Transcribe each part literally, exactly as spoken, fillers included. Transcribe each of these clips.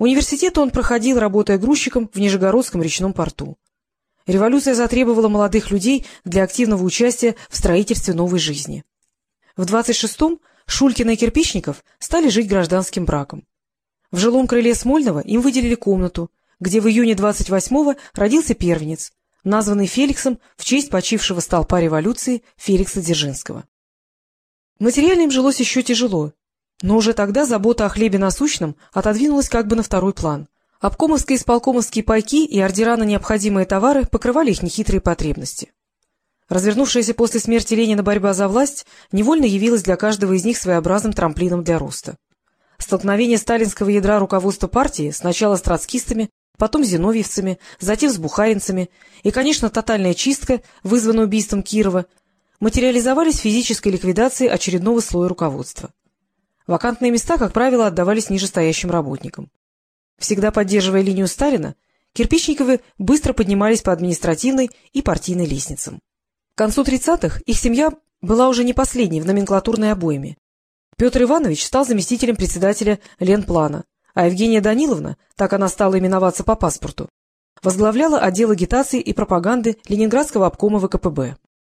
Университет он проходил, работая грузчиком в Нижегородском речном порту. Революция затребовала молодых людей для активного участия в строительстве новой жизни. В двадцать шестом Шулькина и Кирпичников стали жить гражданским браком. В жилом крыле Смольного им выделили комнату, где в июне двадцать восьмого родился первенец, названный Феликсом в честь почившего столпа революции Феликса Дзержинского. Материально им жилось еще тяжело, но уже тогда забота о хлебе насущном отодвинулась как бы на второй план. Обкомовские и исполкомовские пайки и ордера на необходимые товары покрывали их нехитрые потребности. Развернувшаяся после смерти Ленина борьба за власть невольно явилась для каждого из них своеобразным трамплином для роста. Столкновение сталинского ядра руководства партии сначала с троцкистами, потом с зиновьевцами, затем с бухаринцами и, конечно, тотальная чистка, вызванная убийством Кирова, материализовались в физической ликвидации очередного слоя руководства. Вакантные места, как правило, отдавались нижестоящим работникам. Всегда поддерживая линию Сталина, Кирпичниковы быстро поднимались по административной и партийной лестницам. К концу тридцатых их семья была уже не последней в номенклатурной обойме. Петр Иванович стал заместителем председателя Ленплана, а Евгения Даниловна, так она стала именоваться по паспорту, возглавляла отдел агитации и пропаганды Ленинградского обкома вэ ка пэ бэ.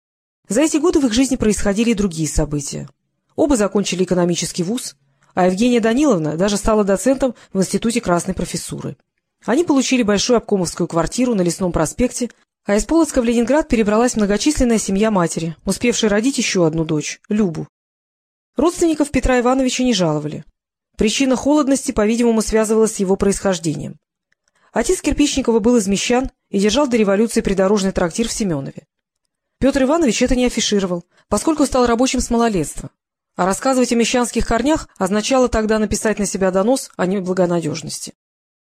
За эти годы в их жизни происходили и другие события. Оба закончили экономический вуз, а Евгения Даниловна даже стала доцентом в Институте Красной профессуры. Они получили большую обкомовскую квартиру на Лесном проспекте, а из Полоцка в Ленинград перебралась многочисленная семья матери, успевшая родить еще одну дочь, Любу. Родственников Петра Ивановича не жаловали. Причина холодности, по-видимому, связывалась с его происхождением. Отец Кирпичникова был из Мещан и держал до революции придорожный трактир в Семенове. Петр Иванович это не афишировал, поскольку стал рабочим с малолетства. А рассказывать о мещанских корнях означало тогда написать на себя донос о неблагонадежности.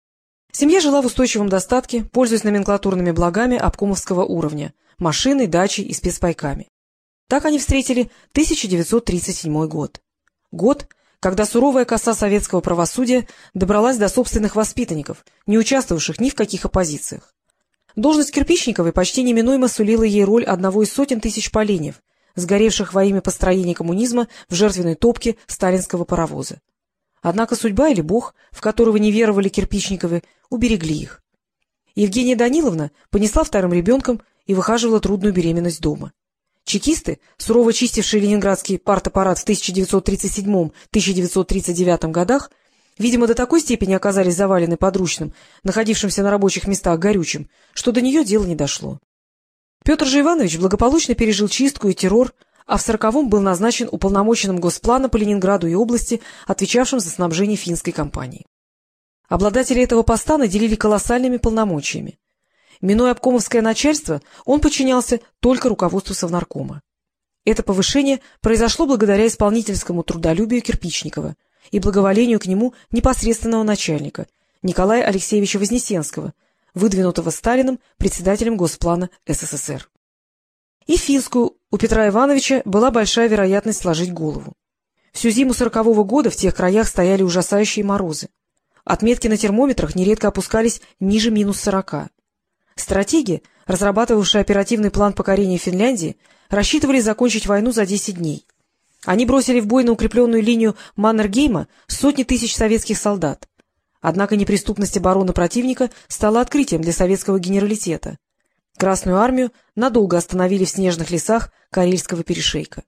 Семья жила в устойчивом достатке, пользуясь номенклатурными благами обкомовского уровня – машиной, дачей и спецпайками. Так они встретили тысяча девятьсот тридцать седьмой год. Год, когда суровая коса советского правосудия добралась до собственных воспитанников, не участвовавших ни в каких оппозициях. Должность Кирпичниковой почти неминуемо сулила ей роль одного из сотен тысяч поленьев, сгоревших во имя построения коммунизма в жертвенной топке сталинского паровоза. Однако судьба или Бог, в которого не веровали Кирпичниковы, уберегли их. Евгения Даниловна понесла вторым ребенком и выхаживала трудную беременность дома. Чекисты, сурово чистившие ленинградский партаппарат в тысяча девятьсот тридцать седьмом — тысяча девятьсот тридцать девятом годах, видимо, до такой степени оказались завалены подручным, находившимся на рабочих местах горючим, что до нее дело не дошло. Петр же Иванович благополучно пережил чистку и террор, а в сороковом был назначен уполномоченным Госплана по Ленинграду и области, отвечавшим за снабжение финской компании. Обладатели этого поста наделили колоссальными полномочиями. Минуя обкомовское начальство, он подчинялся только руководству Совнаркома. Это повышение произошло благодаря исполнительскому трудолюбию Кирпичникова и благоволению к нему непосредственного начальника, Николая Алексеевича Вознесенского, выдвинутого Сталиным председателем Госплана эс эс эс эр. И в финскую у Петра Ивановича была большая вероятность сложить голову. Всю зиму сорокового года в тех краях стояли ужасающие морозы. Отметки на термометрах нередко опускались ниже минус сорока. Стратеги, разрабатывавшие оперативный план покорения Финляндии, рассчитывали закончить войну за десять дней. Они бросили в бой на укрепленную линию Маннергейма сотни тысяч советских солдат. Однако неприступность обороны противника стала открытием для советского генералитета. Красную армию надолго остановили в снежных лесах Карельского перешейка.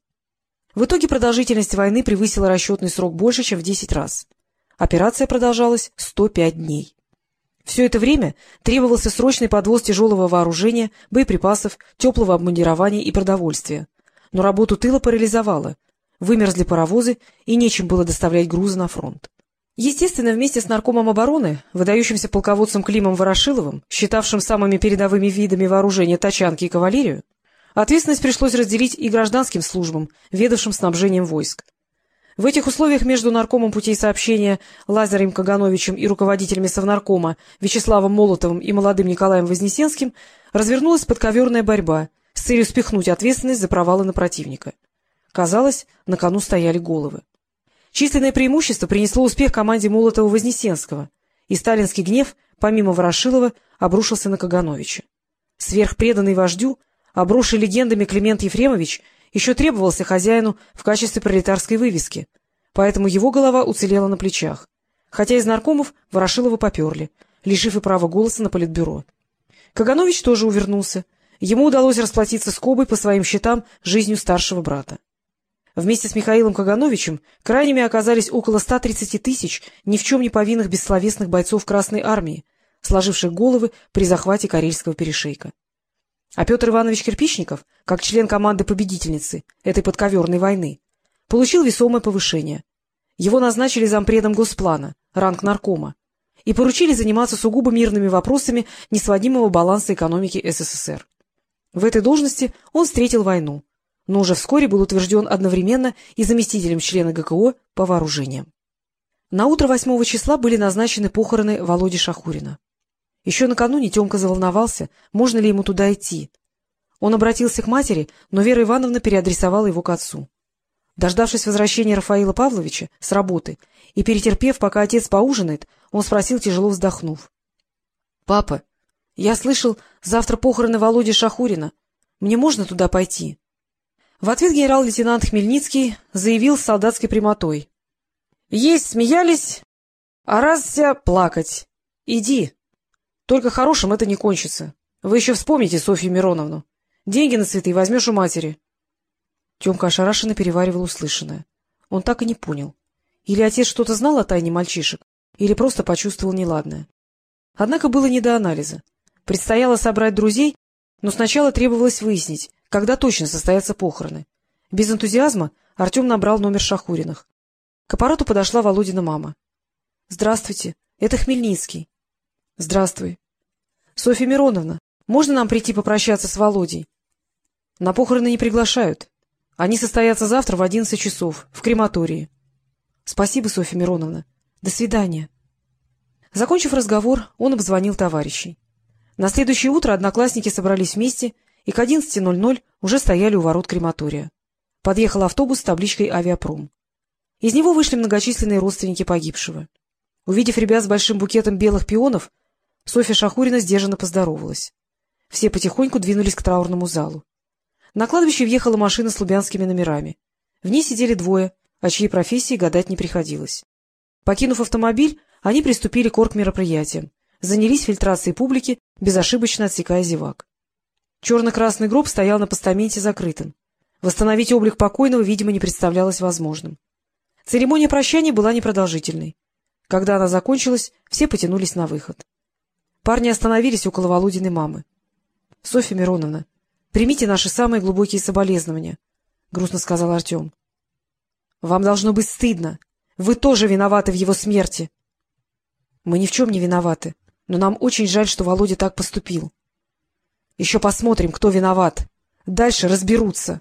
В итоге продолжительность войны превысила расчетный срок больше, чем в десять раз. Операция продолжалась сто пять дней. Все это время требовался срочный подвоз тяжелого вооружения, боеприпасов, теплого обмундирования и продовольствия. Но работу тыла парализовало. Вымерзли паровозы, и нечем было доставлять грузы на фронт. Естественно, вместе с наркомом обороны, выдающимся полководцем Климом Ворошиловым, считавшим самыми передовыми видами вооружения тачанки и кавалерию, ответственность пришлось разделить и гражданским службам, ведавшим снабжением войск. В этих условиях между наркомом путей сообщения Лазарем Кагановичем и руководителями Совнаркома Вячеславом Молотовым и молодым Николаем Вознесенским развернулась подковерная борьба с целью спихнуть ответственность за провалы на противника. Казалось, на кону стояли головы. Численное преимущество принесло успех команде Молотова-Вознесенского, и сталинский гнев, помимо Ворошилова, обрушился на Кагановича. Сверхпреданный вождю, обросший легендами Климент Ефремович, еще требовался хозяину в качестве пролетарской вывески, поэтому его голова уцелела на плечах, хотя из наркомов Ворошилова поперли, лишив и права голоса на политбюро. Каганович тоже увернулся. Ему удалось расплатиться с Кобой по своим счетам жизнью старшего брата. Вместе с Михаилом Кагановичем крайними оказались около ста тридцати тысяч ни в чем не повинных бессловесных бойцов Красной Армии, сложивших головы при захвате Карельского перешейка. А Петр Иванович Кирпичников, как член команды победительницы этой подковерной войны, получил весомое повышение. Его назначили зампредом Госплана, ранг наркома, и поручили заниматься сугубо мирными вопросами несводимого баланса экономики СССР. В этой должности он встретил войну, но уже вскоре был утвержден одновременно и заместителем члена ГКО по вооружениям. На утро восьмого числа были назначены похороны Володи Шахурина. Еще накануне Темка заволновался, можно ли ему туда идти. Он обратился к матери, но Вера Ивановна переадресовала его к отцу. Дождавшись возвращения Рафаила Павловича с работы и перетерпев, пока отец поужинает, он спросил, тяжело вздохнув: — Папа, я слышал, завтра похороны Володи Шахурина. Мне можно туда пойти? В ответ генерал-лейтенант Хмельницкий заявил с солдатской прямотой: — Есть смеялись, а разся плакать. Иди. Только хорошим это не кончится. Вы еще вспомните Софью Мироновну. Деньги на цветы возьмешь у матери. Темка ошарашенно переваривал услышанное. Он так и не понял. Или отец что-то знал о тайне мальчишек, или просто почувствовал неладное. Однако было не до анализа. Предстояло собрать друзей, но сначала требовалось выяснить, когда точно состоятся похороны. Без энтузиазма Артем набрал номер Шахуриных. К аппарату подошла Володина мама. — Здравствуйте, это Хмельницкий. — Здравствуй. — Софья Мироновна, можно нам прийти попрощаться с Володей? — На похороны не приглашают. Они состоятся завтра в одиннадцать часов, в крематории. — Спасибо, Софья Мироновна. До свидания. Закончив разговор, он обзвонил товарищей. На следующее утро одноклассники собрались вместе и к одиннадцати ноль-ноль уже стояли у ворот крематория. Подъехал автобус с табличкой «Авиапром». Из него вышли многочисленные родственники погибшего. Увидев ребят с большим букетом белых пионов, Софья Шахурина сдержанно поздоровалась. Все потихоньку двинулись к траурному залу. На кладбище въехала машина с лубянскими номерами. В ней сидели двое, о чьей профессии гадать не приходилось. Покинув автомобиль, они приступили к оргмероприятиям, занялись фильтрацией публики, безошибочно отсекая зевак. Черно-красный гроб стоял на постаменте закрытым. Восстановить облик покойного, видимо, не представлялось возможным. Церемония прощания была непродолжительной. Когда она закончилась, все потянулись на выход. Парни остановились около Володиной мамы. — Софья Мироновна, примите наши самые глубокие соболезнования, — грустно сказал Артем. — Вам должно быть стыдно. Вы тоже виноваты в его смерти. — Мы ни в чем не виноваты, но нам очень жаль, что Володя так поступил. — Еще посмотрим, кто виноват. Дальше разберутся.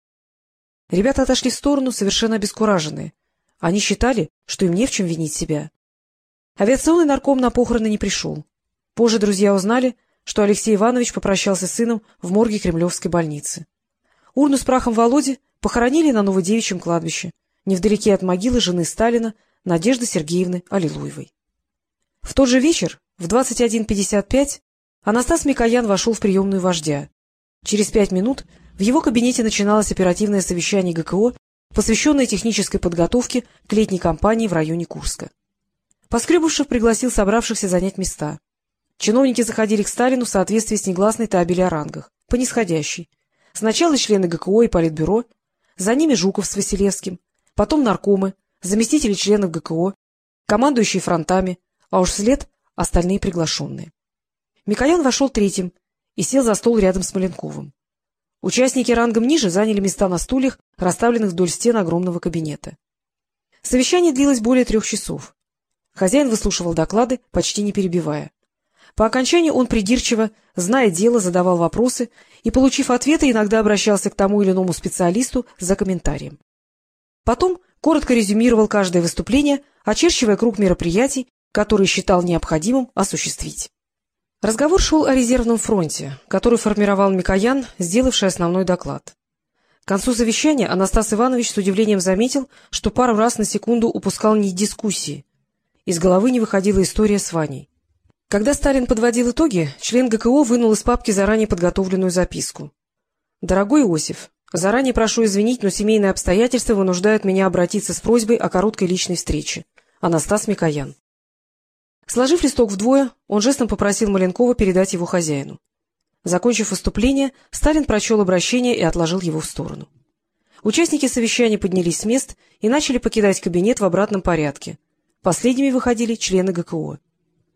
Ребята отошли в сторону, совершенно обескураженные. Они считали, что им не в чем винить себя. Авиационный нарком на похороны не пришел. Позже друзья узнали, что Алексей Иванович попрощался с сыном в морге Кремлевской больницы. Урну с прахом Володи похоронили на Новодевичьем кладбище, невдалеке от могилы жены Сталина Надежды Сергеевны Аллилуевой. В тот же вечер, в двадцать один пятьдесят пять, Анастас Микоян вошел в приемную вождя. Через пять минут в его кабинете начиналось оперативное совещание ГКО, посвященное технической подготовке к летней кампании в районе Курска. Поскребышев пригласил собравшихся занять места. Чиновники заходили к Сталину в соответствии с негласной табелью о рангах, по нисходящей. Сначала члены ГКО и Политбюро, за ними Жуков с Василевским, потом наркомы, заместители членов ГКО, командующие фронтами, а уж вслед остальные приглашенные. Микоян вошел третьим и сел за стол рядом с Маленковым. Участники рангом ниже заняли места на стульях, расставленных вдоль стен огромного кабинета. Совещание длилось более трех часов. Хозяин выслушивал доклады, почти не перебивая. По окончании он придирчиво, зная дело, задавал вопросы и, получив ответы, иногда обращался к тому или иному специалисту за комментарием. Потом коротко резюмировал каждое выступление, очерчивая круг мероприятий, которые считал необходимым осуществить. Разговор шел о резервном фронте, который формировал Микоян, сделавший основной доклад. К концу совещания Анастас Иванович с удивлением заметил, что пару раз на секунду упускал нить дискуссии. Из головы не выходила история с Ваней. Когда Сталин подводил итоги, член ГКО вынул из папки заранее подготовленную записку. «Дорогой Иосиф, заранее прошу извинить, но семейные обстоятельства вынуждают меня обратиться с просьбой о короткой личной встрече. Анастас Микоян. Сложив листок вдвое, он жестом попросил Маленкова передать его хозяину. Закончив выступление, Сталин прочел обращение и отложил его в сторону. Участники совещания поднялись с мест и начали покидать кабинет в обратном порядке. Последними выходили члены гэ ка о.